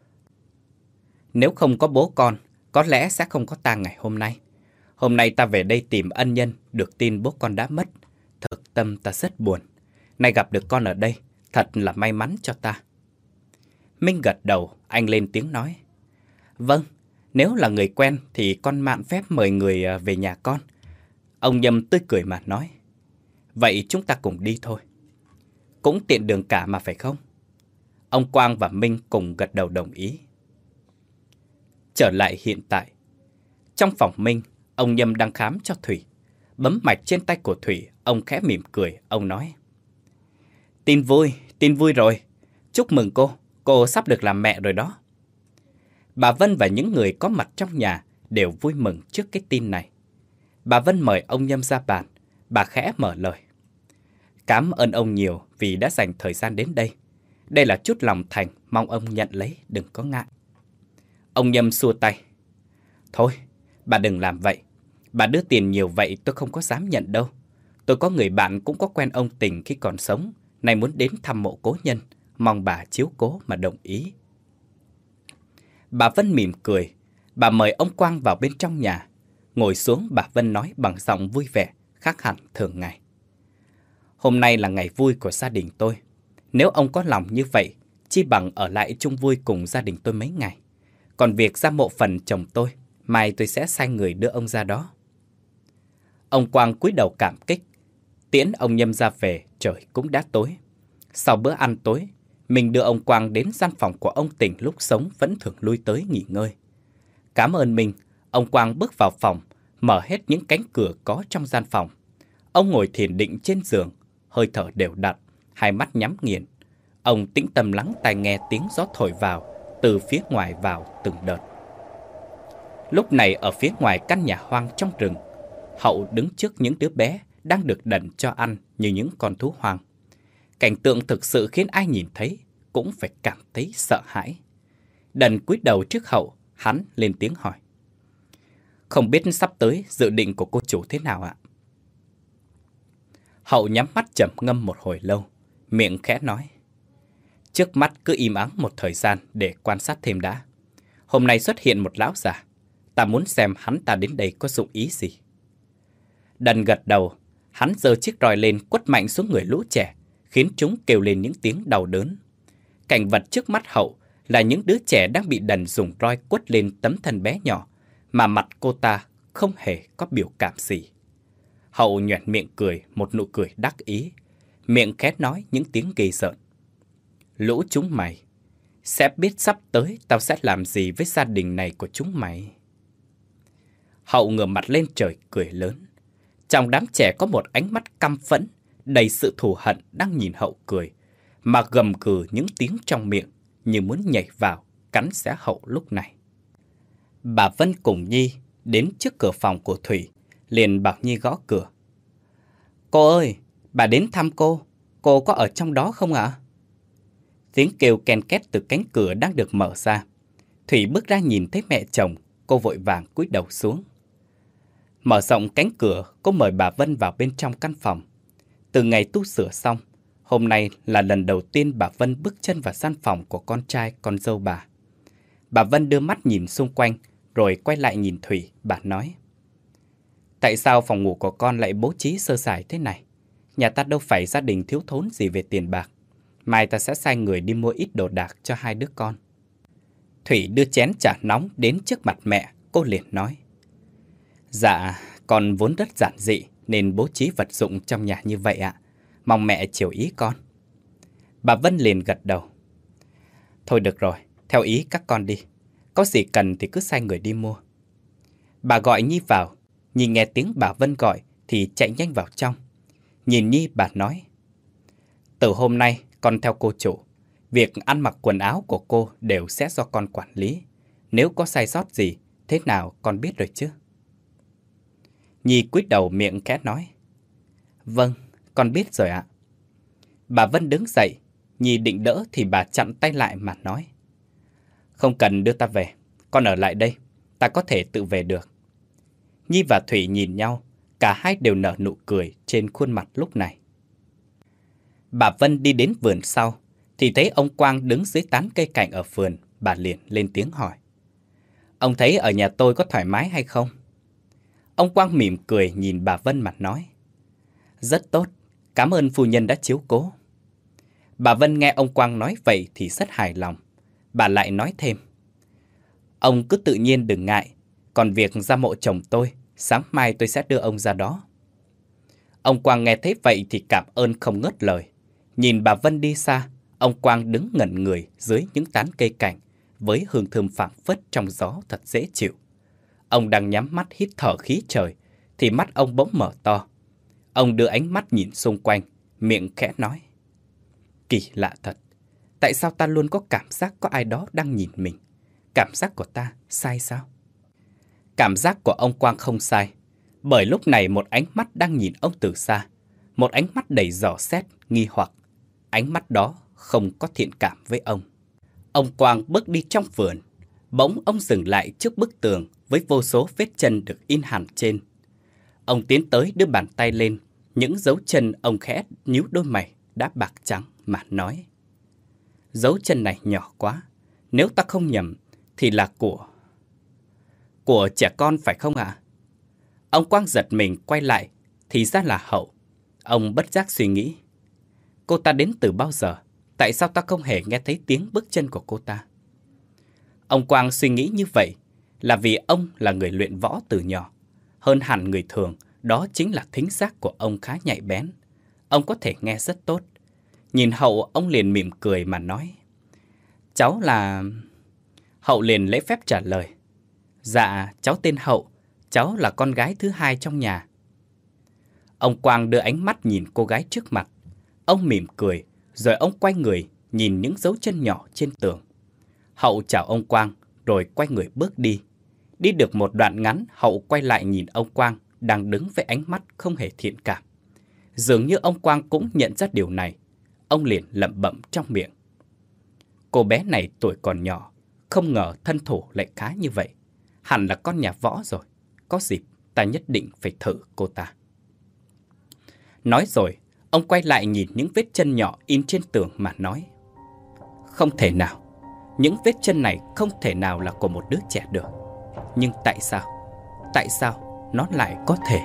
Speaker 2: Nếu không có bố con, có lẽ sẽ không có ta ngày hôm nay. Hôm nay ta về đây tìm ân nhân, được tin bố con đã mất. Thực tâm ta rất buồn. Nay gặp được con ở đây, thật là may mắn cho ta. Minh gật đầu, anh lên tiếng nói. Vâng, nếu là người quen thì con mạn phép mời người về nhà con. Ông Nhâm tươi cười mà nói. Vậy chúng ta cùng đi thôi. Cũng tiện đường cả mà phải không? Ông Quang và Minh cùng gật đầu đồng ý. Trở lại hiện tại. Trong phòng Minh, ông Nhâm đang khám cho Thủy. Bấm mạch trên tay của Thủy, ông khẽ mỉm cười, ông nói. Tin vui, tin vui rồi. Chúc mừng cô, cô sắp được làm mẹ rồi đó. Bà Vân và những người có mặt trong nhà đều vui mừng trước cái tin này. Bà Vân mời ông Nhâm ra bàn, bà khẽ mở lời. Cảm ơn ông nhiều vì đã dành thời gian đến đây. Đây là chút lòng thành, mong ông nhận lấy, đừng có ngại. Ông Nhâm xua tay. Thôi, bà đừng làm vậy. Bà đưa tiền nhiều vậy tôi không có dám nhận đâu. Tôi có người bạn cũng có quen ông Tình khi còn sống, nay muốn đến thăm mộ cố nhân, mong bà chiếu cố mà đồng ý. Bà Vân mỉm cười, bà mời ông Quang vào bên trong nhà. Ngồi xuống bà Vân nói bằng giọng vui vẻ, khác hẳn thường ngày. Hôm nay là ngày vui của gia đình tôi. Nếu ông có lòng như vậy, chi bằng ở lại chung vui cùng gia đình tôi mấy ngày. Còn việc ra mộ phần chồng tôi, mai tôi sẽ sai người đưa ông ra đó. Ông Quang cúi đầu cảm kích. Tiễn ông Nhâm ra về, trời cũng đã tối. Sau bữa ăn tối, mình đưa ông Quang đến gian phòng của ông Tình lúc sống vẫn thường lui tới nghỉ ngơi. Cảm ơn mình, ông Quang bước vào phòng, mở hết những cánh cửa có trong gian phòng. Ông ngồi thiền định trên giường, hơi thở đều đặn, hai mắt nhắm nghiền. Ông tĩnh tâm lắng tai nghe tiếng gió thổi vào, từ phía ngoài vào từng đợt. Lúc này ở phía ngoài căn nhà hoang trong rừng, Hậu đứng trước những đứa bé đang được đần cho ăn như những con thú hoang. Cảnh tượng thực sự khiến ai nhìn thấy cũng phải cảm thấy sợ hãi. Đần cúi đầu trước Hậu, hắn lên tiếng hỏi. Không biết sắp tới dự định của cô chủ thế nào ạ? Hậu nhắm mắt trầm ngâm một hồi lâu, miệng khẽ nói. Trước mắt cứ im ắng một thời gian để quan sát thêm đã. Hôm nay xuất hiện một lão già, ta muốn xem hắn ta đến đây có dụng ý gì. Đần gật đầu, hắn giơ chiếc roi lên quất mạnh xuống người lũ trẻ, khiến chúng kêu lên những tiếng đau đớn. Cảnh vật trước mắt Hậu là những đứa trẻ đang bị Đần dùng roi quất lên tấm thân bé nhỏ, mà mặt cô ta không hề có biểu cảm gì. Hậu nhoẻn miệng cười một nụ cười đắc ý, miệng khẽ nói những tiếng ghê rợn. Lũ chúng mày, sẽ biết sắp tới tao sẽ làm gì với gia đình này của chúng mày. Hậu ngửa mặt lên trời cười lớn. Trong đám trẻ có một ánh mắt căm phẫn, đầy sự thù hận đang nhìn Hậu cười, mà gầm gừ những tiếng trong miệng như muốn nhảy vào, cắn xé Hậu lúc này. Bà Vân cùng Nhi đến trước cửa phòng của Thủy, liền bảo Nhi gõ cửa. Cô ơi, bà đến thăm cô, cô có ở trong đó không ạ? Tiếng kêu ken két từ cánh cửa đang được mở ra. Thủy bước ra nhìn thấy mẹ chồng, cô vội vàng cúi đầu xuống. Mở rộng cánh cửa, cô mời bà Vân vào bên trong căn phòng. Từ ngày tu sửa xong, hôm nay là lần đầu tiên bà Vân bước chân vào gian phòng của con trai con dâu bà. Bà Vân đưa mắt nhìn xung quanh, rồi quay lại nhìn Thủy, bà nói. Tại sao phòng ngủ của con lại bố trí sơ sài thế này? Nhà ta đâu phải gia đình thiếu thốn gì về tiền bạc. Mai ta sẽ sai người đi mua ít đồ đạc cho hai đứa con. Thủy đưa chén trà nóng đến trước mặt mẹ, cô liền nói. Dạ, con vốn rất giản dị nên bố trí vật dụng trong nhà như vậy ạ. Mong mẹ chiều ý con. Bà Vân liền gật đầu. Thôi được rồi, theo ý các con đi. Có gì cần thì cứ sai người đi mua. Bà gọi Nhi vào. Nhi nghe tiếng bà Vân gọi thì chạy nhanh vào trong. Nhìn Nhi bà nói: Từ hôm nay con theo cô chủ. Việc ăn mặc quần áo của cô đều sẽ do con quản lý. Nếu có sai sót gì, thế nào con biết rồi chứ? Nhi cúi đầu miệng khẽ nói: Vâng, con biết rồi ạ. Bà Vân đứng dậy. Nhi định đỡ thì bà chặn tay lại mà nói: Không cần đưa ta về, con ở lại đây, ta có thể tự về được. Nhi và Thủy nhìn nhau, cả hai đều nở nụ cười trên khuôn mặt lúc này. Bà Vân đi đến vườn sau, thì thấy ông Quang đứng dưới tán cây cảnh ở vườn. Bà liền lên tiếng hỏi: Ông thấy ở nhà tôi có thoải mái hay không? Ông Quang mỉm cười nhìn bà Vân mà nói: Rất tốt, cảm ơn phu nhân đã chiếu cố. Bà Vân nghe ông Quang nói vậy thì rất hài lòng. Bà lại nói thêm: Ông cứ tự nhiên đừng ngại, còn việc ra mộ chồng tôi, sáng mai tôi sẽ đưa ông ra đó. Ông Quang nghe thấy vậy thì cảm ơn không ngớt lời. Nhìn bà Vân đi xa, ông Quang đứng ngẩn người dưới những tán cây cảnh, với hương thơm phảng phất trong gió thật dễ chịu. Ông đang nhắm mắt hít thở khí trời, thì mắt ông bỗng mở to. Ông đưa ánh mắt nhìn xung quanh, miệng khẽ nói: Kỳ lạ thật, tại sao ta luôn có cảm giác có ai đó đang nhìn mình? Cảm giác của ta sai sao? Cảm giác của ông Quang không sai, bởi lúc này một ánh mắt đang nhìn ông từ xa. Một ánh mắt đầy dò xét, nghi hoặc. Ánh mắt đó không có thiện cảm với ông. Ông Quang bước đi trong vườn. Bỗng ông dừng lại trước bức tường với vô số vết chân được in hẳn trên. Ông tiến tới đưa bàn tay lên. Những dấu chân ông khẽ nhíu đôi mày đã bạc trắng mà nói: Dấu chân này nhỏ quá, nếu ta không nhầm thì là của... Của trẻ con phải không ạ? Ông Quang giật mình quay lại, thì ra là Hậu. Ông bất giác suy nghĩ: Cô ta đến từ bao giờ? Tại sao ta không hề nghe thấy tiếng bước chân của cô ta? Ông Quang suy nghĩ như vậy là vì ông là người luyện võ từ nhỏ. Hơn hẳn người thường, đó chính là thính giác của ông khá nhạy bén. Ông có thể nghe rất tốt. Nhìn Hậu, ông liền mỉm cười mà nói: Cháu là... Hậu liền lễ phép trả lời: Dạ, cháu tên Hậu, cháu là con gái thứ hai trong nhà. Ông Quang đưa ánh mắt nhìn cô gái trước mặt. Ông mỉm cười, rồi ông quay người nhìn những dấu chân nhỏ trên tường. Hậu chào ông Quang, rồi quay người bước đi. Đi được một đoạn ngắn, Hậu quay lại nhìn ông Quang đang đứng với ánh mắt không hề thiện cảm. Dường như ông Quang cũng nhận ra điều này. Ông liền lẩm bẩm trong miệng: Cô bé này tuổi còn nhỏ, không ngờ thân thủ lại khá như vậy. Hẳn là con nhà võ rồi. Có dịp ta nhất định phải thử cô ta. Nói rồi, ông quay lại nhìn những vết chân nhỏ in trên tường mà nói: Không thể nào, những vết chân này không thể nào là của một đứa trẻ được. Nhưng tại sao? Tại sao nó lại có thể?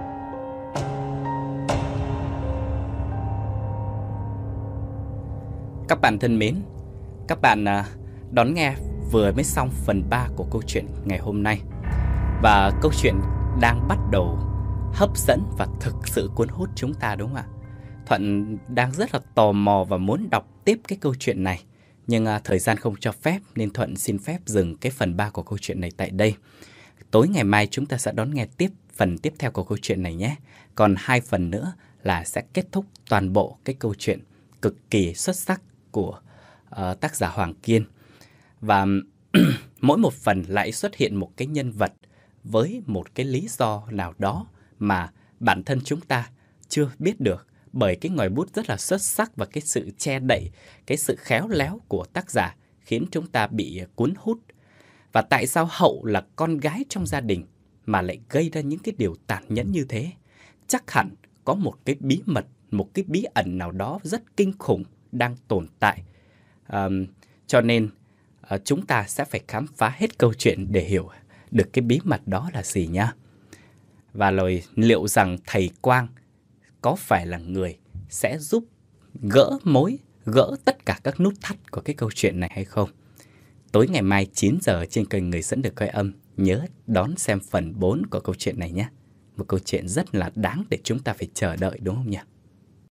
Speaker 2: Các bạn thân mến, các bạn đón nghe vừa mới xong phần ba của câu chuyện ngày hôm nay. Và câu chuyện đang bắt đầu hấp dẫn và thực sự cuốn hút chúng ta, đúng không ạ? Thuận đang rất là tò mò và muốn đọc tiếp cái câu chuyện này. Nhưng à, thời gian không cho phép nên Thuận xin phép dừng cái phần ba của câu chuyện này tại đây. Tối ngày mai chúng ta sẽ đón nghe tiếp phần tiếp theo của câu chuyện này nhé. Còn hai phần nữa là sẽ kết thúc toàn bộ cái câu chuyện cực kỳ xuất sắc của uh, tác giả Hoàng Kiên. Và mỗi một phần lại xuất hiện một cái nhân vật với một cái lý do nào đó mà bản thân chúng ta chưa biết được, bởi cái ngòi bút rất là xuất sắc và cái sự che đậy, cái sự khéo léo của tác giả khiến chúng ta bị cuốn hút. Và tại sao Hậu là con gái trong gia đình mà lại gây ra những cái điều tàn nhẫn như thế? Chắc hẳn có một cái bí mật, một cái bí ẩn nào đó rất kinh khủng đang tồn tại. À, cho nên à, chúng ta sẽ phải khám phá hết câu chuyện để hiểu được cái bí mật đó là gì nhá. Và rồi liệu rằng thầy Quang có phải là người sẽ giúp gỡ mối, gỡ tất cả các nút thắt của cái câu chuyện này hay không? Tối ngày mai chín giờ trên kênh Người Dẫn Được Coi Âm, nhớ đón xem phần bốn của câu chuyện này nhé. Một câu chuyện rất là đáng để chúng ta phải chờ đợi, đúng không nhỉ?